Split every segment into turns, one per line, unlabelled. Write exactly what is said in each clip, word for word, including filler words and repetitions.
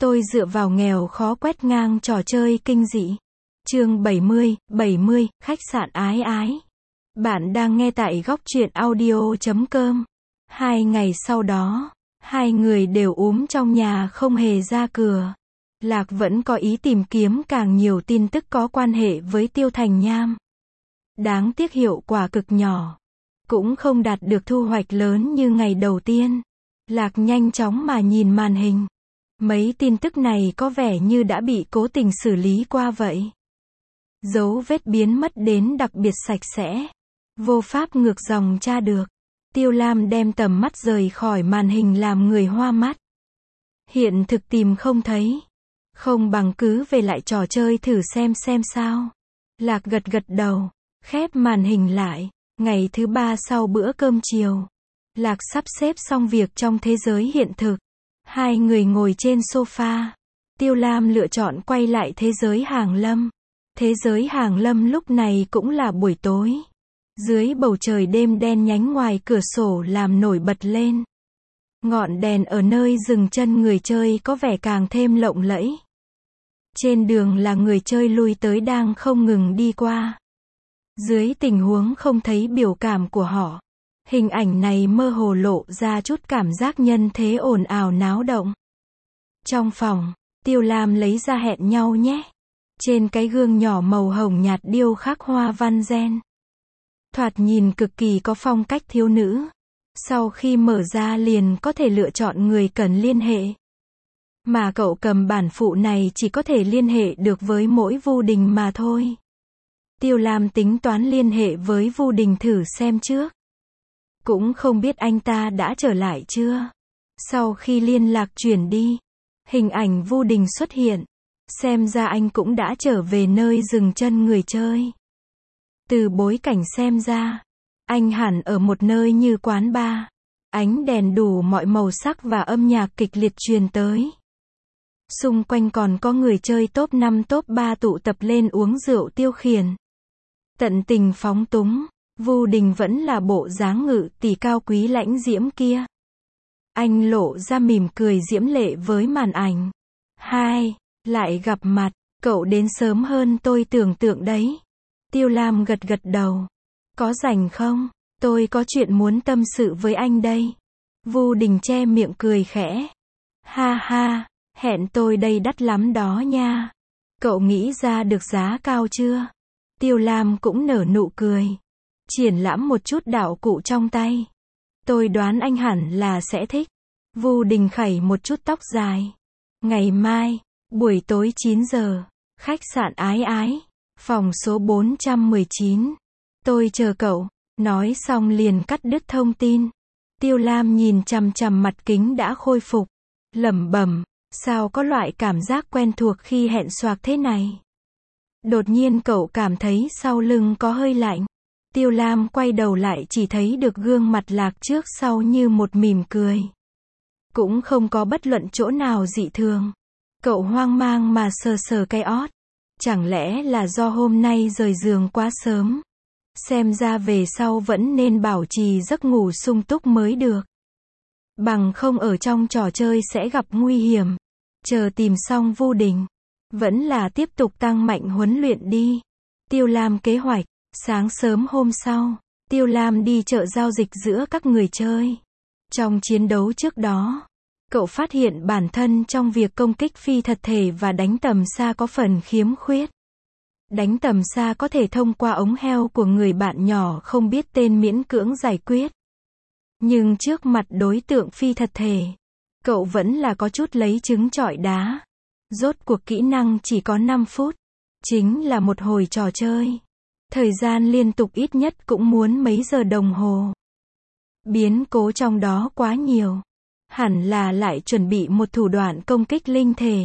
Tôi dựa vào nghèo khó quét ngang trò chơi kinh dị. Chương bảy mươi, bảy mươi, khách sạn ái ái. Bạn đang nghe tại góc truyện audio chấm com. Hai ngày sau đó, hai người đều ốm trong nhà không hề ra cửa. Lạc vẫn có ý tìm kiếm càng nhiều tin tức có quan hệ với Tiêu Thành Nham. Đáng tiếc hiệu quả cực nhỏ. Cũng không đạt được thu hoạch lớn như ngày đầu tiên. Lạc nhanh chóng mà nhìn màn hình. Mấy tin tức này có vẻ như đã bị cố tình xử lý qua vậy. Dấu vết biến mất đến đặc biệt sạch sẽ. Vô pháp ngược dòng tra được. Tiêu Lam đem tầm mắt rời khỏi màn hình làm người hoa mắt. Hiện thực tìm không thấy. Không bằng cứ về lại trò chơi thử xem xem sao. Lạc gật gật đầu. Khép màn hình lại. Ngày thứ ba sau bữa cơm chiều. Lạc sắp xếp xong việc trong thế giới hiện thực. Hai người ngồi trên sofa. Tiêu Lam lựa chọn quay lại thế giới hàng lâm. Thế giới hàng lâm lúc này cũng là buổi tối. Dưới bầu trời đêm đen nhánh ngoài cửa sổ làm nổi bật lên. Ngọn đèn ở nơi dừng chân người chơi có vẻ càng thêm lộng lẫy. Trên đường là người chơi lui tới đang không ngừng đi qua. Dưới tình huống không thấy biểu cảm của họ. Hình ảnh này mơ hồ lộ ra chút cảm giác nhân thế ồn ào náo động. Trong phòng, Tiêu Lam lấy ra hẹn nhau nhé. Trên cái gương nhỏ màu hồng nhạt điêu khắc hoa văn gen. Thoạt nhìn cực kỳ có phong cách thiếu nữ. Sau khi mở ra liền có thể lựa chọn người cần liên hệ. Mà cậu cầm bản phụ này chỉ có thể liên hệ được với mỗi Vu Đình mà thôi. Tiêu Lam tính toán liên hệ với Vu Đình thử xem trước. Cũng không biết anh ta đã trở lại chưa. Sau khi liên lạc chuyển đi, hình ảnh Vu Đình xuất hiện. Xem ra anh cũng đã trở về nơi dừng chân người chơi. Từ bối cảnh xem ra, anh hẳn ở một nơi như quán bar. Ánh đèn đủ mọi màu sắc và âm nhạc kịch liệt truyền tới. Xung quanh còn có người chơi top năm top ba tụ tập lên uống rượu tiêu khiển. Tận tình phóng túng. Vu Đình vẫn là bộ dáng ngự tỷ cao quý lãnh diễm kia. Anh lộ ra mỉm cười diễm lệ với màn ảnh. Hai, lại gặp mặt, cậu đến sớm hơn tôi tưởng tượng đấy. Tiêu Lam gật gật đầu. Có rảnh không? Tôi có chuyện muốn tâm sự với anh đây. Vu Đình che miệng cười khẽ. Ha ha, hẹn tôi đây đắt lắm đó nha. Cậu nghĩ ra được giá cao chưa? Tiêu Lam cũng nở nụ cười. Triển lãm một chút đạo cụ trong tay. Tôi đoán anh hẳn là sẽ thích. Vu Đình khẩy một chút tóc dài. Ngày mai, buổi tối chín giờ, khách sạn ái ái, phòng số bốn trăm mười chín. Tôi chờ cậu. Nói xong liền cắt đứt thông tin. Tiêu Lam nhìn chằm chằm mặt kính đã khôi phục. Lẩm bẩm, sao có loại cảm giác quen thuộc khi hẹn xoạc thế này. Đột nhiên cậu cảm thấy sau lưng có hơi lạnh. Tiêu Lam quay đầu lại chỉ thấy được gương mặt Lạc trước sau như một mỉm cười. Cũng không có bất luận chỗ nào dị thường. Cậu hoang mang mà sờ sờ cái ót. Chẳng lẽ là do hôm nay rời giường quá sớm? Xem ra về sau vẫn nên bảo trì giấc ngủ sung túc mới được. Bằng không ở trong trò chơi sẽ gặp nguy hiểm. Chờ tìm xong Vu Đình. Vẫn là tiếp tục tăng mạnh huấn luyện đi. Tiêu Lam kế hoạch. Sáng sớm hôm sau, Tiêu Lam đi chợ giao dịch giữa các người chơi. Trong chiến đấu trước đó, cậu phát hiện bản thân trong việc công kích phi thật thể và đánh tầm xa có phần khiếm khuyết. Đánh tầm xa có thể thông qua ống heo của người bạn nhỏ không biết tên miễn cưỡng giải quyết. Nhưng trước mặt đối tượng phi thật thể, cậu vẫn là có chút lấy trứng trọi đá. Rốt cuộc kỹ năng chỉ có năm phút. Chính là một hồi trò chơi. Thời gian liên tục ít nhất cũng muốn mấy giờ đồng hồ. Biến cố trong đó quá nhiều. Hẳn là lại chuẩn bị một thủ đoạn công kích linh thể.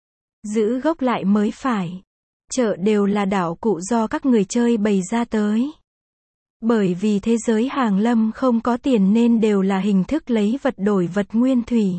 Giữ gốc lại mới phải. Chợ đều là đạo cụ do các người chơi bày ra tới. Bởi vì thế giới hàng lâm không có tiền nên đều là hình thức lấy vật đổi vật nguyên thủy.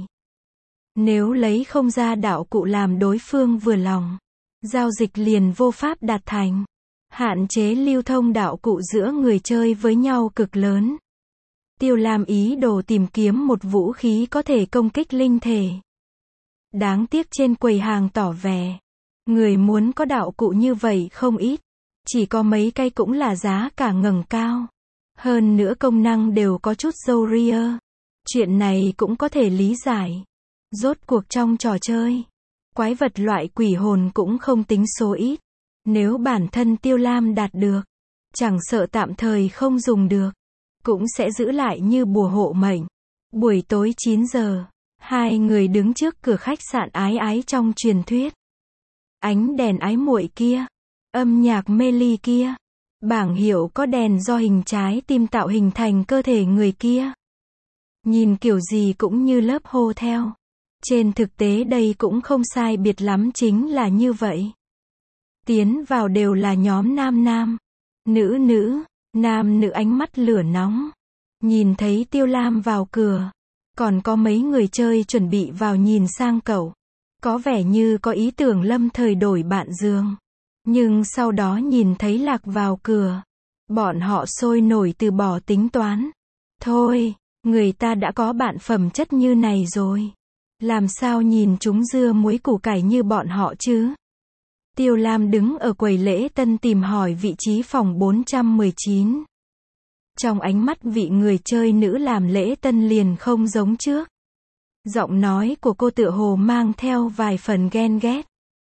Nếu lấy không ra đạo cụ làm đối phương vừa lòng, giao dịch liền vô pháp đạt thành. Hạn chế lưu thông đạo cụ giữa người chơi với nhau cực lớn. Tiêu Lam ý đồ tìm kiếm một vũ khí có thể công kích linh thể. Đáng tiếc trên quầy hàng tỏ vẻ, người muốn có đạo cụ như vậy không ít. Chỉ có mấy cây cũng là giá cả ngẩng cao. Hơn nữa công năng đều có chút râu ria. Chuyện này cũng có thể lý giải. Rốt cuộc trong trò chơi, quái vật loại quỷ hồn cũng không tính số ít. Nếu bản thân Tiêu Lam đạt được, chẳng sợ tạm thời không dùng được, cũng sẽ giữ lại như bùa hộ mệnh. Buổi tối chín giờ, hai người đứng trước cửa khách sạn ái ái trong truyền thuyết. Ánh đèn ái muội kia, âm nhạc mê ly kia, bảng hiệu có đèn do hình trái tim tạo hình thành cơ thể người kia. Nhìn kiểu gì cũng như lớp hotel. Trên thực tế đây cũng không sai biệt lắm, chính là như vậy. Tiến vào đều là nhóm nam nam, nữ nữ, nam nữ ánh mắt lửa nóng. Nhìn thấy Tiêu Lam vào cửa, còn có mấy người chơi chuẩn bị vào nhìn sang cậu. Có vẻ như có ý tưởng lâm thời đổi bạn giường. Nhưng sau đó nhìn thấy Lạc vào cửa, bọn họ sôi nổi từ bỏ tính toán. Thôi, người ta đã có bạn phẩm chất như này rồi. Làm sao nhìn chúng dưa muối củ cải như bọn họ chứ? Tiêu Lam đứng ở quầy lễ tân tìm hỏi vị trí phòng bốn trăm mười chín. Trong ánh mắt vị người chơi nữ làm lễ tân liền không giống trước. Giọng nói của cô tựa hồ mang theo vài phần ghen ghét.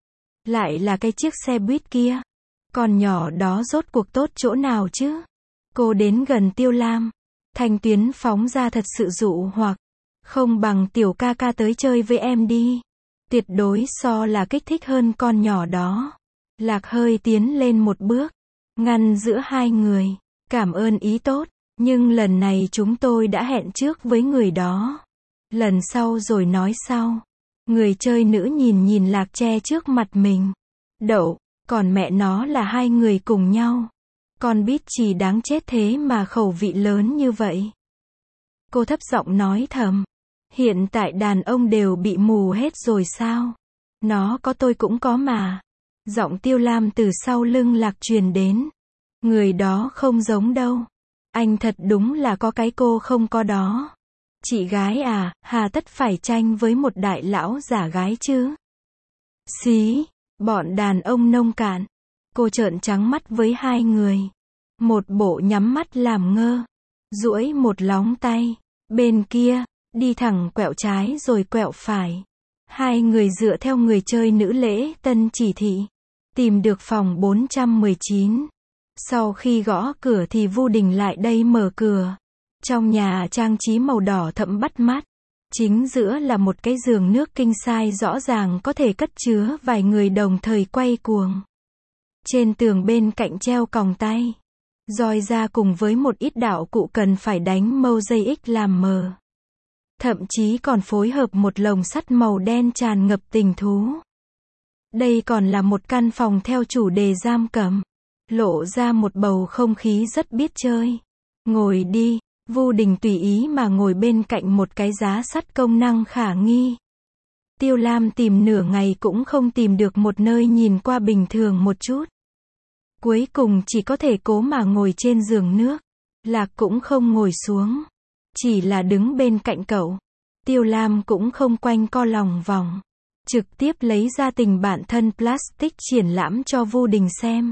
Lại là cái chiếc xe buýt kia. Con nhỏ đó rốt cuộc tốt chỗ nào chứ? Cô đến gần Tiêu Lam. Thanh tuyến phóng ra thật sự dụ hoặc. Không bằng tiểu ca ca tới chơi với em đi. Tuyệt đối so là kích thích hơn con nhỏ đó. Lạc hơi tiến lên một bước, ngăn giữa hai người. Cảm ơn ý tốt, nhưng lần này chúng tôi đã hẹn trước với người đó. Lần sau rồi nói sau. Người chơi nữ nhìn nhìn Lạc che trước mặt mình. Đậu, còn mẹ nó là hai người cùng nhau. Con biết chỉ đáng chết thế mà khẩu vị lớn như vậy. Cô thấp giọng nói thầm. Hiện tại đàn ông đều bị mù hết rồi sao? Nó có tôi cũng có mà. Giọng Tiêu Lam từ sau lưng Lạc truyền đến. Người đó không giống đâu. Anh thật đúng là có cái cô không có đó. Chị gái à, hà tất phải tranh với một đại lão giả gái chứ? Xí, bọn đàn ông nông cạn. Cô trợn trắng mắt với hai người. Một bộ nhắm mắt làm ngơ. Duỗi một lóng tay. Bên kia, đi thẳng quẹo trái rồi quẹo phải. Hai người dựa theo người chơi nữ lễ tân chỉ thị. Tìm được phòng bốn trăm mười chín. Sau khi gõ cửa thì Vu Đình lại đây mở cửa. Trong nhà trang trí màu đỏ thẫm bắt mắt. Chính giữa là một cái giường nước king size rõ ràng có thể cất chứa vài người đồng thời quay cuồng. Trên tường bên cạnh treo còng tay. Roi ra cùng với một ít đạo cụ cần phải đánh mosaic làm mờ. Thậm chí còn phối hợp một lồng sắt màu đen tràn ngập tình thú. Đây còn là một căn phòng theo chủ đề giam cầm. Lộ ra một bầu không khí rất biết chơi. Ngồi đi. Vu Đình tùy ý mà ngồi bên cạnh một cái giá sắt công năng khả nghi. Tiêu Lam tìm nửa ngày cũng không tìm được một nơi nhìn qua bình thường một chút. Cuối cùng chỉ có thể cố mà ngồi trên giường nước. Lạc cũng không ngồi xuống. Chỉ là đứng bên cạnh cậu. Tiêu Lam cũng không quanh co lòng vòng. Trực tiếp lấy ra tình bản thân plastic triển lãm cho Vu Đình xem.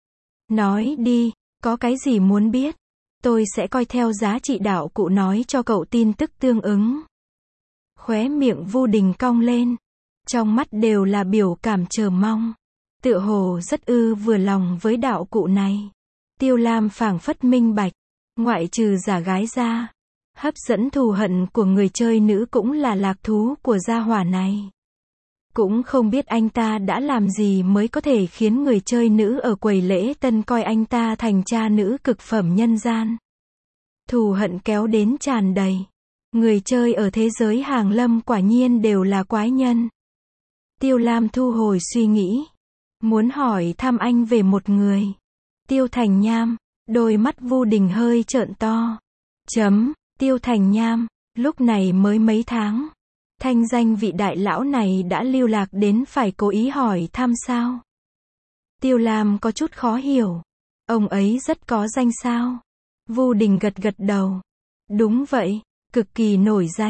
Nói đi, có cái gì muốn biết? Tôi sẽ coi theo giá trị đạo cụ nói cho cậu tin tức tương ứng. Khóe miệng Vu Đình cong lên. Trong mắt đều là biểu cảm chờ mong. Tựa hồ rất ư vừa lòng với đạo cụ này. Tiêu Lam phảng phất minh bạch. Ngoại trừ giả gái ra. Hấp dẫn thù hận của người chơi nữ cũng là lạc thú của gia hỏa này. Cũng không biết anh ta đã làm gì mới có thể khiến người chơi nữ ở quầy lễ tân coi anh ta thành cha nữ cực phẩm nhân gian. Thù hận kéo đến tràn đầy. Người chơi ở thế giới hàng lâm quả nhiên đều là quái nhân. Tiêu Lam thu hồi suy nghĩ. Muốn hỏi thăm anh về một người. Tiêu Thành Nham. Đôi mắt Vu Đình hơi trợn to. Chấm. Tiêu Thành Nham. Lúc này mới mấy tháng. Thanh danh vị đại lão này đã lưu lạc đến phải cố ý hỏi thăm sao? Tiêu Lam có chút khó hiểu. Ông ấy rất có danh sao? Vu Đình gật gật đầu. Đúng vậy, cực kỳ nổi danh.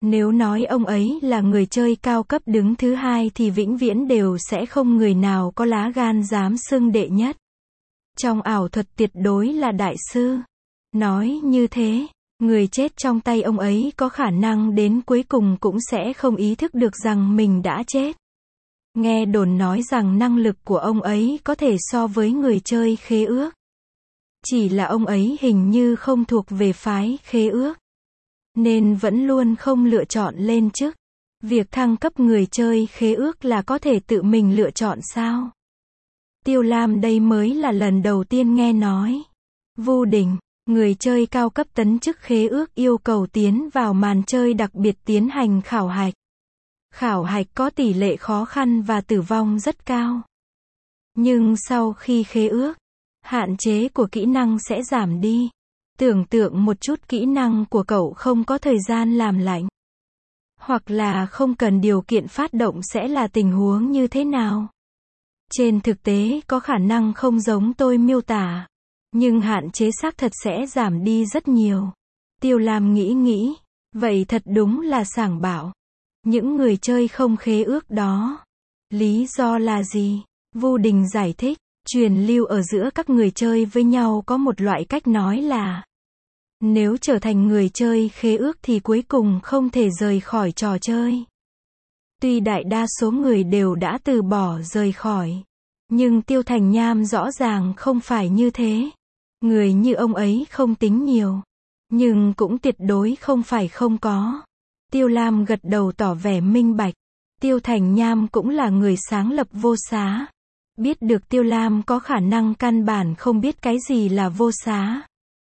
Nếu nói ông ấy là người chơi cao cấp đứng thứ hai thì vĩnh viễn đều sẽ không người nào có lá gan dám xưng đệ nhất. Trong ảo thuật tuyệt đối là đại sư. Nói như thế, người chết trong tay ông ấy có khả năng đến cuối cùng cũng sẽ không ý thức được rằng mình đã chết. Nghe đồn nói rằng năng lực của ông ấy có thể so với người chơi khế ước. Chỉ là ông ấy hình như không thuộc về phái khế ước, nên vẫn luôn không lựa chọn lên chức. Việc thăng cấp người chơi khế ước là có thể tự mình lựa chọn sao? Tiêu Lam đây mới là lần đầu tiên nghe nói. Vu Đình, người chơi cao cấp tấn chức khế ước yêu cầu tiến vào màn chơi đặc biệt tiến hành khảo hạch. Khảo hạch có tỷ lệ khó khăn và tử vong rất cao. Nhưng sau khi khế ước, hạn chế của kỹ năng sẽ giảm đi. Tưởng tượng một chút, kỹ năng của cậu không có thời gian làm lạnh, hoặc là không cần điều kiện phát động sẽ là tình huống như thế nào? Trên thực tế có khả năng không giống tôi miêu tả, nhưng hạn chế xác thật sẽ giảm đi rất nhiều. Tiêu Lam nghĩ nghĩ, vậy thật đúng là sảng bạo. Những người chơi không khế ước đó, lý do là gì? Vu Đình giải thích, truyền lưu ở giữa các người chơi với nhau có một loại cách nói là nếu trở thành người chơi khế ước thì cuối cùng không thể rời khỏi trò chơi. Tuy đại đa số người đều đã từ bỏ rời khỏi, nhưng Tiêu Thành Nham rõ ràng không phải như thế. Người như ông ấy không tính nhiều, nhưng cũng tuyệt đối không phải không có. Tiêu Lam gật đầu tỏ vẻ minh bạch. Tiêu Thành Nham cũng là người sáng lập vô xá. Biết được Tiêu Lam có khả năng căn bản không biết cái gì là vô xá.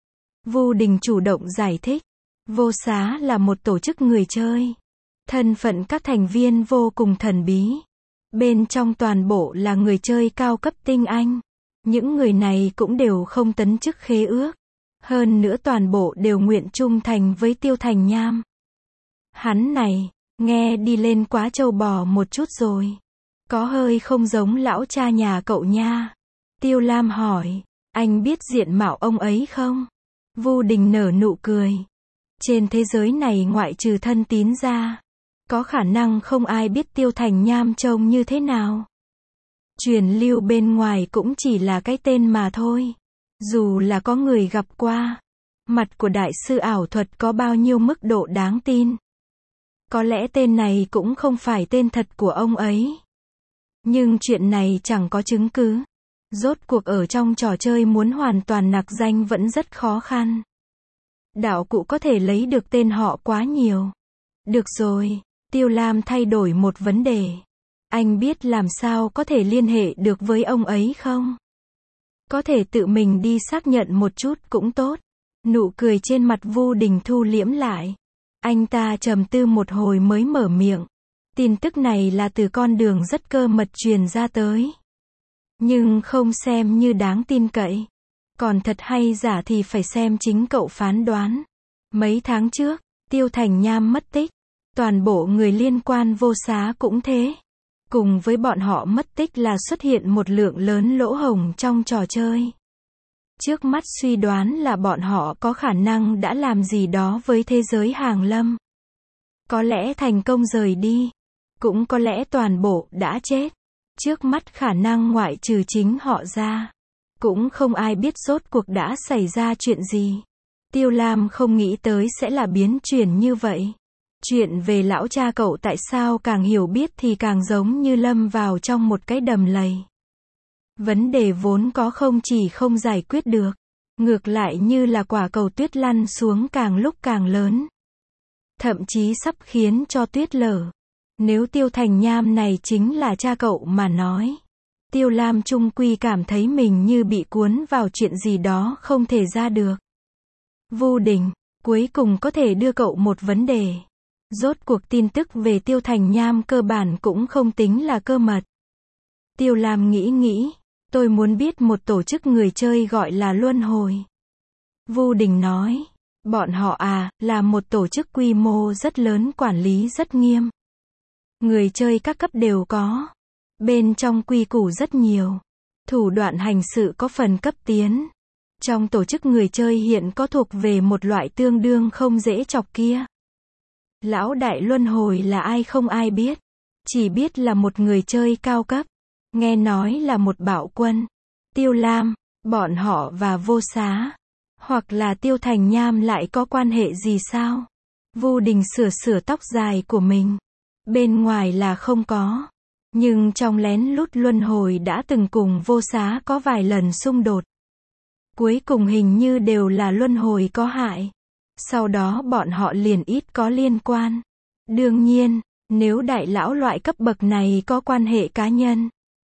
Vu Đình chủ động giải thích. Vô xá là một tổ chức người chơi. Thân phận các thành viên vô cùng thần bí. Bên trong toàn bộ là người chơi cao cấp tinh anh. Những người này cũng đều không tấn chức khế ước. Hơn nữa toàn bộ đều nguyện trung thành với Tiêu Thành Nham. Hắn này, nghe đi lên quá trâu bò một chút rồi. Có hơi không giống lão cha nhà cậu nha. Tiêu Lam hỏi, anh biết diện mạo ông ấy không? Vu Đình nở nụ cười. Trên thế giới này ngoại trừ thân tín ra, có khả năng không ai biết Tiêu Thành Nham trông như thế nào. Truyền lưu bên ngoài cũng chỉ là cái tên mà thôi. Dù là có người gặp qua, mặt của đại sư ảo thuật có bao nhiêu mức độ đáng tin. Có lẽ tên này cũng không phải tên thật của ông ấy. Nhưng chuyện này chẳng có chứng cứ. Rốt cuộc ở trong trò chơi muốn hoàn toàn nặc danh vẫn rất khó khăn. Đạo cụ có thể lấy được tên họ quá nhiều. Được rồi, Tiêu Lam thay đổi một vấn đề. Anh biết làm sao có thể liên hệ được với ông ấy không? Có thể tự mình đi xác nhận một chút cũng tốt. Nụ cười trên mặt Vu Đình thu liễm lại. Anh ta trầm tư một hồi mới mở miệng. Tin tức này là từ con đường rất cơ mật truyền ra tới. Nhưng không xem như đáng tin cậy. Còn thật hay giả thì phải xem chính cậu phán đoán. Mấy tháng trước, Tiêu Thành Nham mất tích. Toàn bộ người liên quan vô xá cũng thế. Cùng với bọn họ mất tích là xuất hiện một lượng lớn lỗ hổng trong trò chơi. Trước mắt suy đoán là bọn họ có khả năng đã làm gì đó với thế giới hàng lâm. Có lẽ thành công rời đi. Cũng có lẽ toàn bộ đã chết. Trước mắt khả năng ngoại trừ chính họ ra, cũng không ai biết rốt cuộc đã xảy ra chuyện gì. Tiêu Lam không nghĩ tới sẽ là biến chuyển như vậy. Chuyện về lão cha cậu tại sao càng hiểu biết thì càng giống như lâm vào trong một cái đầm lầy. Vấn đề vốn có không chỉ không giải quyết được, ngược lại như là quả cầu tuyết lăn xuống càng lúc càng lớn. Thậm chí sắp khiến cho tuyết lở. Nếu Tiêu Thành Nham này chính là cha cậu mà nói, Tiêu Lam chung quy cảm thấy mình như bị cuốn vào chuyện gì đó không thể ra được. Vu Đình, cuối cùng có thể đưa cậu một vấn đề. Rốt cuộc tin tức về Tiêu Thành Nham cơ bản cũng không tính là cơ mật. Tiêu Lam nghĩ nghĩ, tôi muốn biết một tổ chức người chơi gọi là Luân Hồi. Vu Đình nói, bọn họ à, là một tổ chức quy mô rất lớn, quản lý rất nghiêm. Người chơi các cấp đều có. Bên trong quy củ rất nhiều. Thủ đoạn hành sự có phần cấp tiến. Trong tổ chức người chơi hiện có thuộc về một loại tương đương không dễ chọc kia. Lão đại luân hồi là ai không ai biết. Chỉ biết là một người chơi cao cấp. Nghe nói là một bạo quân. Tiêu Lam, bọn họ và Vô Xá, hoặc là Tiêu Thành Nham lại có quan hệ gì sao? Vu Đình sửa sửa tóc dài của mình. Bên ngoài là không có. Nhưng trong lén lút luân hồi đã từng cùng Vô Xá có vài lần xung đột. Cuối cùng hình như đều là luân hồi có hại. Sau đó bọn họ liền ít có liên quan. Đương nhiên, nếu đại lão loại cấp bậc này có quan hệ cá nhân,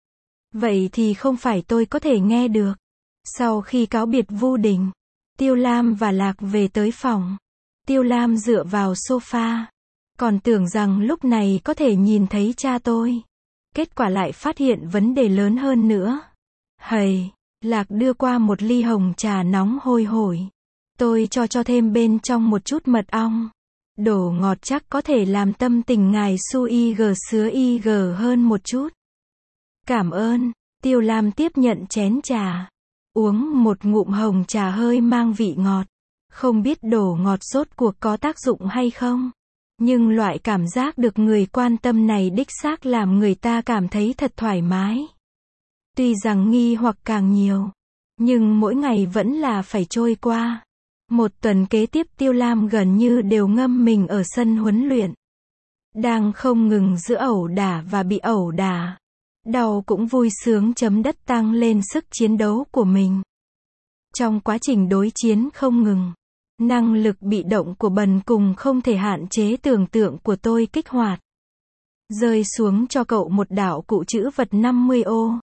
vậy thì không phải tôi có thể nghe được. Sau khi cáo biệt Vu Đình, Tiêu Lam và Lạc về tới phòng. Tiêu Lam dựa vào sofa. Còn tưởng rằng lúc này có thể nhìn thấy cha tôi. Kết quả lại phát hiện vấn đề lớn hơn nữa. Hầy, Lạc đưa qua một ly hồng trà nóng hôi hổi. Tôi cho cho thêm bên trong một chút mật ong. Đồ ngọt chắc có thể làm tâm tình ngài su y gờ sứa y gờ hơn một chút. Cảm ơn. Tiêu Lam tiếp nhận chén trà. Uống một ngụm hồng trà hơi mang vị ngọt. Không biết đồ ngọt rốt cuộc có tác dụng hay không. Nhưng loại cảm giác được người quan tâm này đích xác làm người ta cảm thấy thật thoải mái. Tuy rằng nghi hoặc càng nhiều, nhưng mỗi ngày vẫn là phải trôi qua. Một tuần kế tiếp Tiêu Lam gần như đều ngâm mình ở sân huấn luyện. Đang không ngừng giữa ẩu đả và bị ẩu đả. Đau cũng vui sướng chấm đất tăng lên sức chiến đấu của mình. Trong quá trình đối chiến không ngừng, năng lực bị động của bần cùng không thể hạn chế tưởng tượng của tôi kích hoạt. Rơi xuống cho cậu một đạo cụ trữ vật năm mươi ô.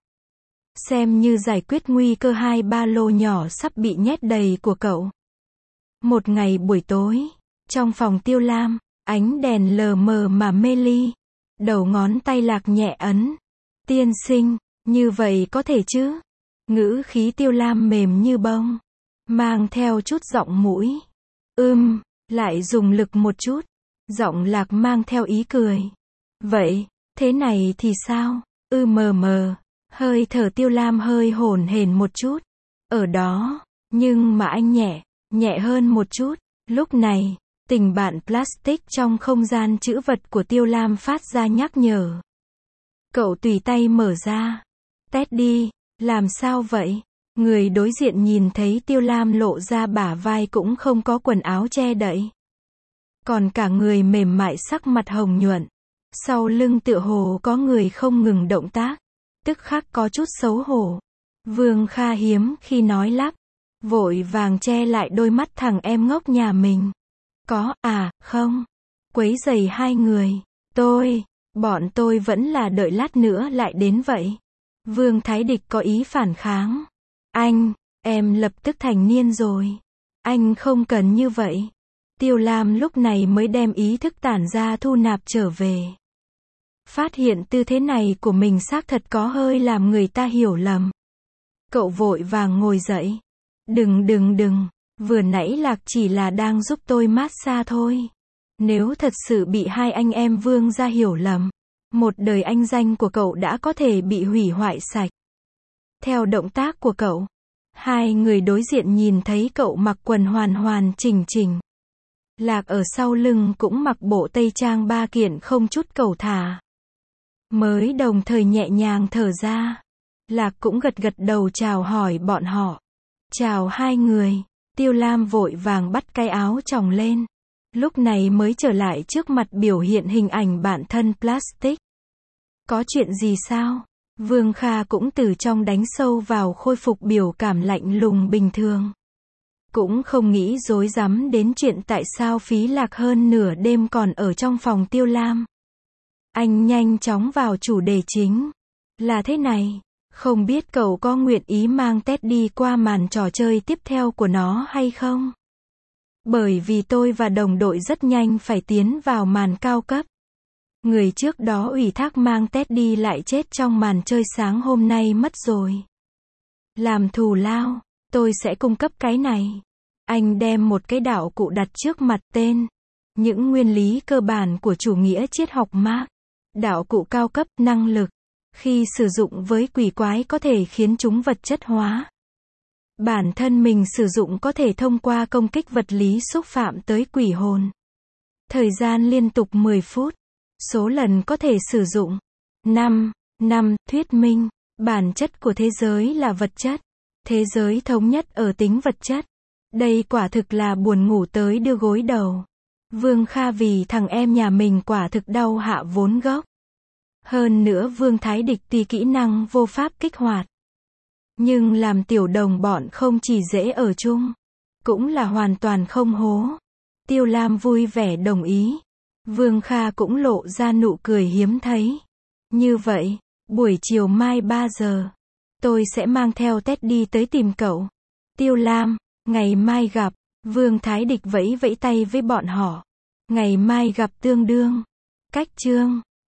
Xem như giải quyết nguy cơ hai ba lô nhỏ sắp bị nhét đầy của cậu. Một ngày buổi tối, trong phòng Tiêu Lam, ánh đèn lờ mờ mà mê ly. Đầu ngón tay Lạc nhẹ ấn. Tiên sinh, như vậy có thể chứ? Ngữ khí Tiêu Lam mềm như bông, mang theo chút giọng mũi. Ưm, lại dùng lực một chút. Giọng Lạc mang theo ý cười. Vậy, thế này thì sao? Ư mờ mờ. Hơi thở Tiêu Lam hơi hổn hển một chút. Ở đó, nhưng mà anh nhẹ, nhẹ hơn một chút. Lúc này, tình bạn plastic trong không gian trữ vật của Tiêu Lam phát ra nhắc nhở. Cậu tùy tay mở ra. Tét đi, làm sao vậy? Người đối diện nhìn thấy Tiêu Lam lộ ra bả vai cũng không có quần áo che đậy. Còn cả người mềm mại sắc mặt hồng nhuận. Sau lưng tựa hồ có người không ngừng động tác. Tức khắc có chút xấu hổ. Vương Kha hiếm khi nói lắp. Vội vàng che lại đôi mắt thằng em ngốc nhà mình. Có, à, không. Quấy rầy hai người. Tôi, bọn tôi vẫn là đợi lát nữa lại đến vậy. Vương Thái Địch có ý phản kháng. Anh, em lập tức thành niên rồi. Anh không cần như vậy. Tiêu Lam lúc này mới đem ý thức tản ra thu nạp trở về. Phát hiện tư thế này của mình xác thật có hơi làm người ta hiểu lầm. Cậu vội vàng ngồi dậy. Đừng đừng đừng, vừa nãy Lạc chỉ là đang giúp tôi massage thôi. Nếu thật sự bị hai anh em Vương gia hiểu lầm, một đời anh danh của cậu đã có thể bị hủy hoại sạch. Theo động tác của cậu, hai người đối diện nhìn thấy cậu mặc quần hoàn hoàn chỉnh chỉnh. Lạc ở sau lưng cũng mặc bộ tây trang ba kiện không chút cầu thả. Mới đồng thời nhẹ nhàng thở ra. Lạc cũng gật gật đầu chào hỏi bọn họ. Chào hai người. Tiêu Lam vội vàng bắt cái áo choàng lên. Lúc này mới trở lại trước mặt biểu hiện hình ảnh bản thân plastic. Có chuyện gì sao? Vương Kha cũng từ trong đánh sâu vào khôi phục biểu cảm lạnh lùng bình thường. Cũng không nghĩ rối rắm đến chuyện tại sao Phí Lạc hơn nửa đêm còn ở trong phòng Tiêu Lam. Anh nhanh chóng vào chủ đề chính. Là thế này, không biết cậu có nguyện ý mang Tết đi qua màn trò chơi tiếp theo của nó hay không? Bởi vì tôi và đồng đội rất nhanh phải tiến vào màn cao cấp. Người trước đó ủy thác mang Tết đi lại chết trong màn chơi sáng hôm nay mất rồi. Làm thù lao, tôi sẽ cung cấp cái này. Anh đem một cái đạo cụ đặt trước mặt tên. Những nguyên lý cơ bản của chủ nghĩa triết học Marx. Đạo cụ cao cấp, năng lực. Khi sử dụng với quỷ quái có thể khiến chúng vật chất hóa. Bản thân mình sử dụng có thể thông qua công kích vật lý xúc phạm tới quỷ hồn. Thời gian liên tục mười phút. Số lần có thể sử dụng. năm. năm. Thuyết minh. Bản chất của thế giới là vật chất. Thế giới thống nhất ở tính vật chất. Đây quả thực là buồn ngủ tới đưa gối đầu. Vương Kha vì thằng em nhà mình quả thực đau hạ vốn gốc. Hơn nữa Vương Thái Địch tuy kỹ năng vô pháp kích hoạt. Nhưng làm tiểu đồng bọn không chỉ dễ ở chung. Cũng là hoàn toàn không hố. Tiêu Lam vui vẻ đồng ý. Vương Kha cũng lộ ra nụ cười hiếm thấy. Như vậy, buổi chiều mai ba giờ. Tôi sẽ mang theo Teddy tới tìm cậu. Tiêu Lam, ngày mai gặp. Vương Thái Địch vẫy vẫy tay với bọn họ. Ngày mai gặp tương đương. Cách chương